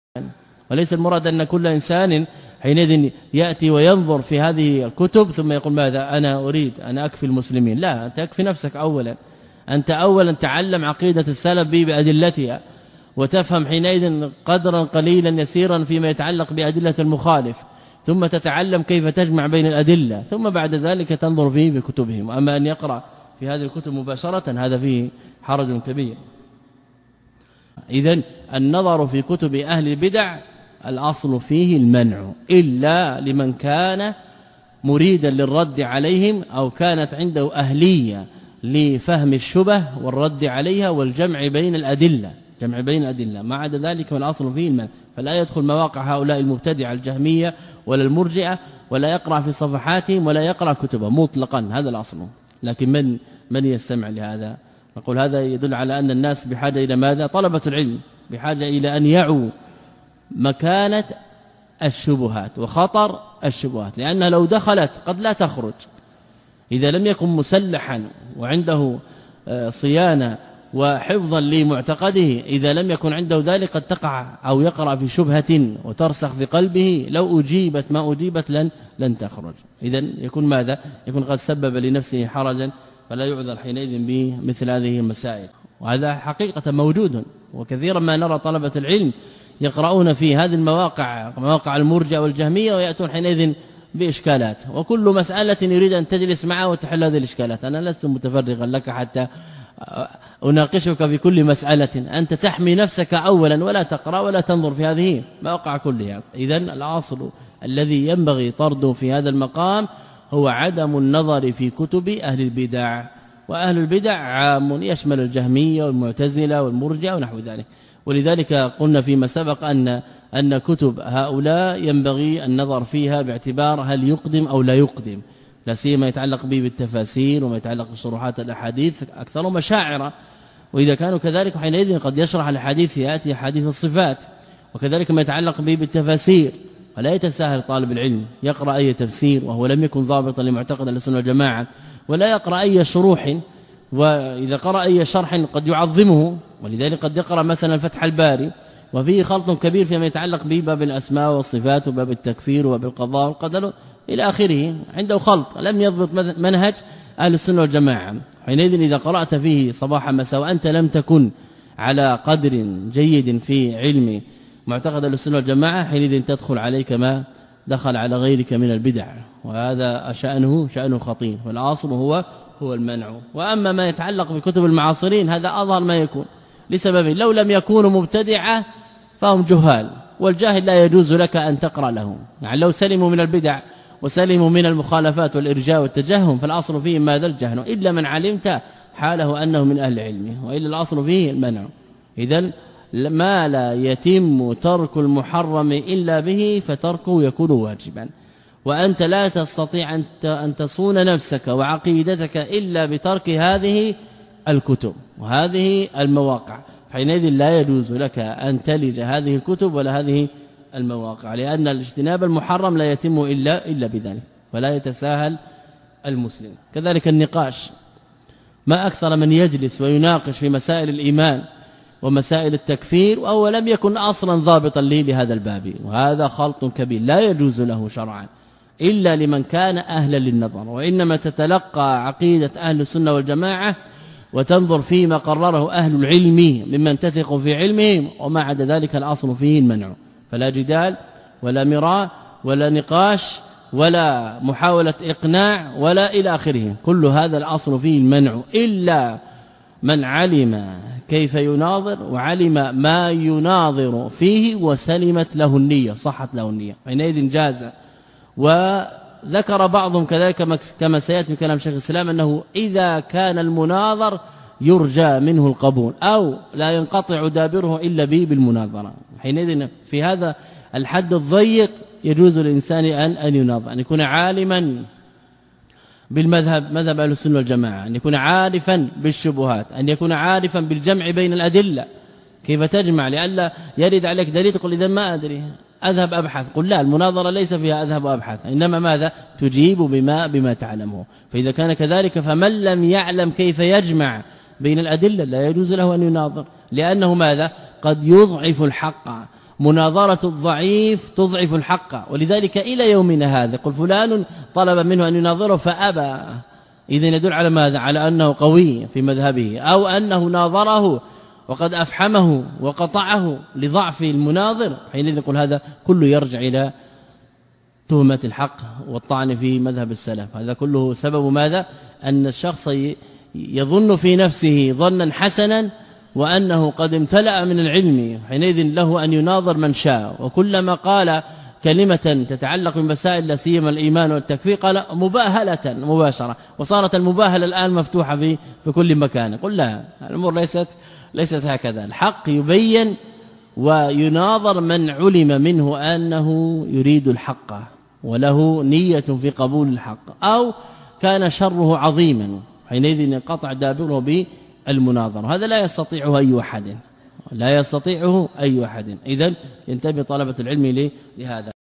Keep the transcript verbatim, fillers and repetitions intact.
وليس المراد أن كل إنسان حينئذ يأتي وينظر في هذه الكتب ثم يقول ماذا أنا أريد أن أكفي المسلمين. لا، أنت أكفي نفسك أولا. أنت أولا تعلم عقيدة السلف بأدلتها وتفهم حينئذ قدرا قليلا يسيرا فيما يتعلق بأدلة المخالف، ثم تتعلم كيف تجمع بين الأدلة، ثم بعد ذلك تنظر فيه بكتبهم. أما أن يقرأ في هذه الكتب مباشرة هذا فيه حرج كبير. إذن النظر في كتب أهل البدع الأصل فيه المنع إلا لمن كان مريدا للرد عليهم أو كانت عنده أهلية لفهم الشبه والرد عليها والجمع بين الأدلة جمع بين الأدلة. ما عدا ذلك فالأصل فيه المنع، فلا يدخل مواقع هؤلاء المبتدعة الجهمية ولا المرجئة، ولا يقرأ في صفحاتهم ولا يقرأ كتبهم مطلقا، هذا الأصل. لكن من من يستمع لهذا؟ نقول هذا يدل على أن الناس بحاجة إلى ماذا؟ طلبة العلم بحاجة إلى أن يعوا مكانة الشبهات وخطر الشبهات، لأنها لو دخلت قد لا تخرج. إذا لم يكن مسلحا وعنده صيانة وحفظا لمعتقده، إذا لم يكن عنده ذلك قد تقع أو يقرأ في شبهة وترسخ في قلبه لو أجيبت ما أجيبت لن لن تخرج. إذن يكون ماذا؟ يكون قد سبب لنفسه حرجا، فلا يعذر حينئذ بمثل هذه المسائل. وهذا حقيقة موجود، وكثيرا ما نرى طلبة العلم يقرؤون في هذه المواقع مواقع المرجئة والجهمية ويأتون حينئذ بإشكالات، وكل مسألة يريد أن تجلس معه وتحل هذه الإشكالات. أنا لست متفرغا لك حتى أناقشك في كل مسألة، أنت تحمي نفسك أولا ولا تقرأ ولا تنظر في هذه مواقع كلها. إذن الأصل الذي ينبغي طرده في هذا المقام هو عدم النظر في كتب أهل البدع. وأهل البدع عام يشمل الجهمية والمعتزلة والمرجئة ونحو ذلك. ولذلك قلنا فيما سبق أن أن كتب هؤلاء ينبغي النظر فيها باعتبار هل يقدم أو لا يقدم، لا سيما يتعلق به بالتفاسير وما يتعلق بشروحات الأحاديث أكثر مشاعر. وإذا كانوا كذلك حينئذ قد يشرح الحديث يأتي حديث الصفات، وكذلك ما يتعلق به بالتفاسير. ولا يتساهل طالب العلم يقرأ أي تفسير وهو لم يكن ضابطا لمعتقد السنة والجماعة، ولا يقرأ أي شروح، وإذا قرأ أي شرح قد يعظمه. ولذلك قد يقرأ مثلا فتح الباري وفيه خلط كبير فيما يتعلق به باب الأسماء والصفات وباب التكفير وباب القضاء والقدر إلى آخره، عنده خلط لم يضبط منهج أهل السنة والجماعة. حينئذ إذا قرأت فيه صباحا مساء وأنت لم تكن على قدر جيد في علم معتقد أهل السنة والجماعة، حينئذ تدخل عليك ما دخل على غيرك من البدع، وهذا شأنه شأنه خطير. والأصل هو هو المنع. وأما ما يتعلق بكتب المعاصرين هذا أظهر ما يكون، لسبب لو لم يكونوا مبتدعة فهم جهال، والجاهل لا يجوز لك أن تقرأ له. يعني لو سلموا من البدع وسلموا من المخالفات والإرجاء والتجهم فالأصل فيه ماذا؟ الجهل، إلا من علمت حاله أنه من أهل علمه، وإلا الأصل فيه المنع. إذن ما لا يتم ترك المحرم إلا به فتركه يكون واجبا، وأنت لا تستطيع أن تصون نفسك وعقيدتك إلا بترك هذه الكتب وهذه المواقع. حينئذ لا يجوز لك أن تلج هذه الكتب ولا هذه المواقع، لأن الاجتناب المحرم لا يتم إلا إلا بذلك، ولا يتساهل المسلم. كذلك النقاش، ما أكثر من يجلس ويناقش في مسائل الإيمان ومسائل التكفير وهو لم يكن أصلا ضابطا لي لهذا الباب، وهذا خلط كبير لا يجوز له شرعا إلا لمن كان أهلا للنظر. وإنما تتلقى عقيدة أهل السنة والجماعة وتنظر فيما قرره أهل العلم ممن تثق في علمهم، وما عدا ذلك الأصل فيه المنع. فلا جدال ولا مراء ولا نقاش ولا محاولة إقناع ولا إلى آخره، كل هذا الأصل فيه المنع، إلا من علم كيف يناظر وعلم ما يناظر فيه وسلمت له النية، صحت له النية، حينئذ جاز. وذكر بعضهم كذلك كما سيأتي كلام شيخ الإسلام أنه إذا كان المناظر يرجى منه القبول أو لا ينقطع دابره إلا به بالمناظرة، حينئذ في هذا الحد الضيق يجوز للإنسان أن أن يناظر، أن يكون عالما بالمذهب مذهب أهل السنة والجماعة، أن يكون عارفا بالشبهات، أن يكون عارفا بالجمع بين الأدلة، كيف تجمع لئلا يرد عليك دليل تقول إذا ما أدري أذهب أبحث. قل لا، المناظرة ليس فيها أذهب أبحث، إنما ماذا؟ تجيب بما بما تعلمه. فإذا كان كذلك فمن لم يعلم كيف يجمع بين الأدلة لا يجوز له أن يناظر، لأنه ماذا؟ قد يضعف الحق مناظرة الضعيف تضعف الحق، ولذلك إلى يومنا هذا قل فلان طلب منه أن يناظره فأبى، إذن يدل على ماذا؟ على أنه قوي في مذهبه، أو أنه ناظره وقد أفحمه وقطعه لضعف المناظر، حينئذ نقول هذا كله يرجع إلى تهمة الحق والطعن في مذهب السلف. هذا كله سبب ماذا؟ أن الشخص يظن في نفسه ظنا حسنا وأنه قد امتلأ من العلم، حينئذ له أن يناظر من شاء، وكلما قال كلمة تتعلق بمسائل لا سيما الإيمان والتكفير قال مباهلة مباشرة، وصارت المباهلة الآن مفتوحة في في كل مكان. قل لا، الأمور ليست ليست هكذا، الحق يبين ويناظر من علم منه أنه يريد الحق وله نية في قبول الحق، أو كان شره عظيما، حينئذ ينقطع دابره بالمناظرة. هذا لا يستطيعه أي أحد، لا يستطيعه أي أحد. إذن ينتبه طلبة العلم لهذا.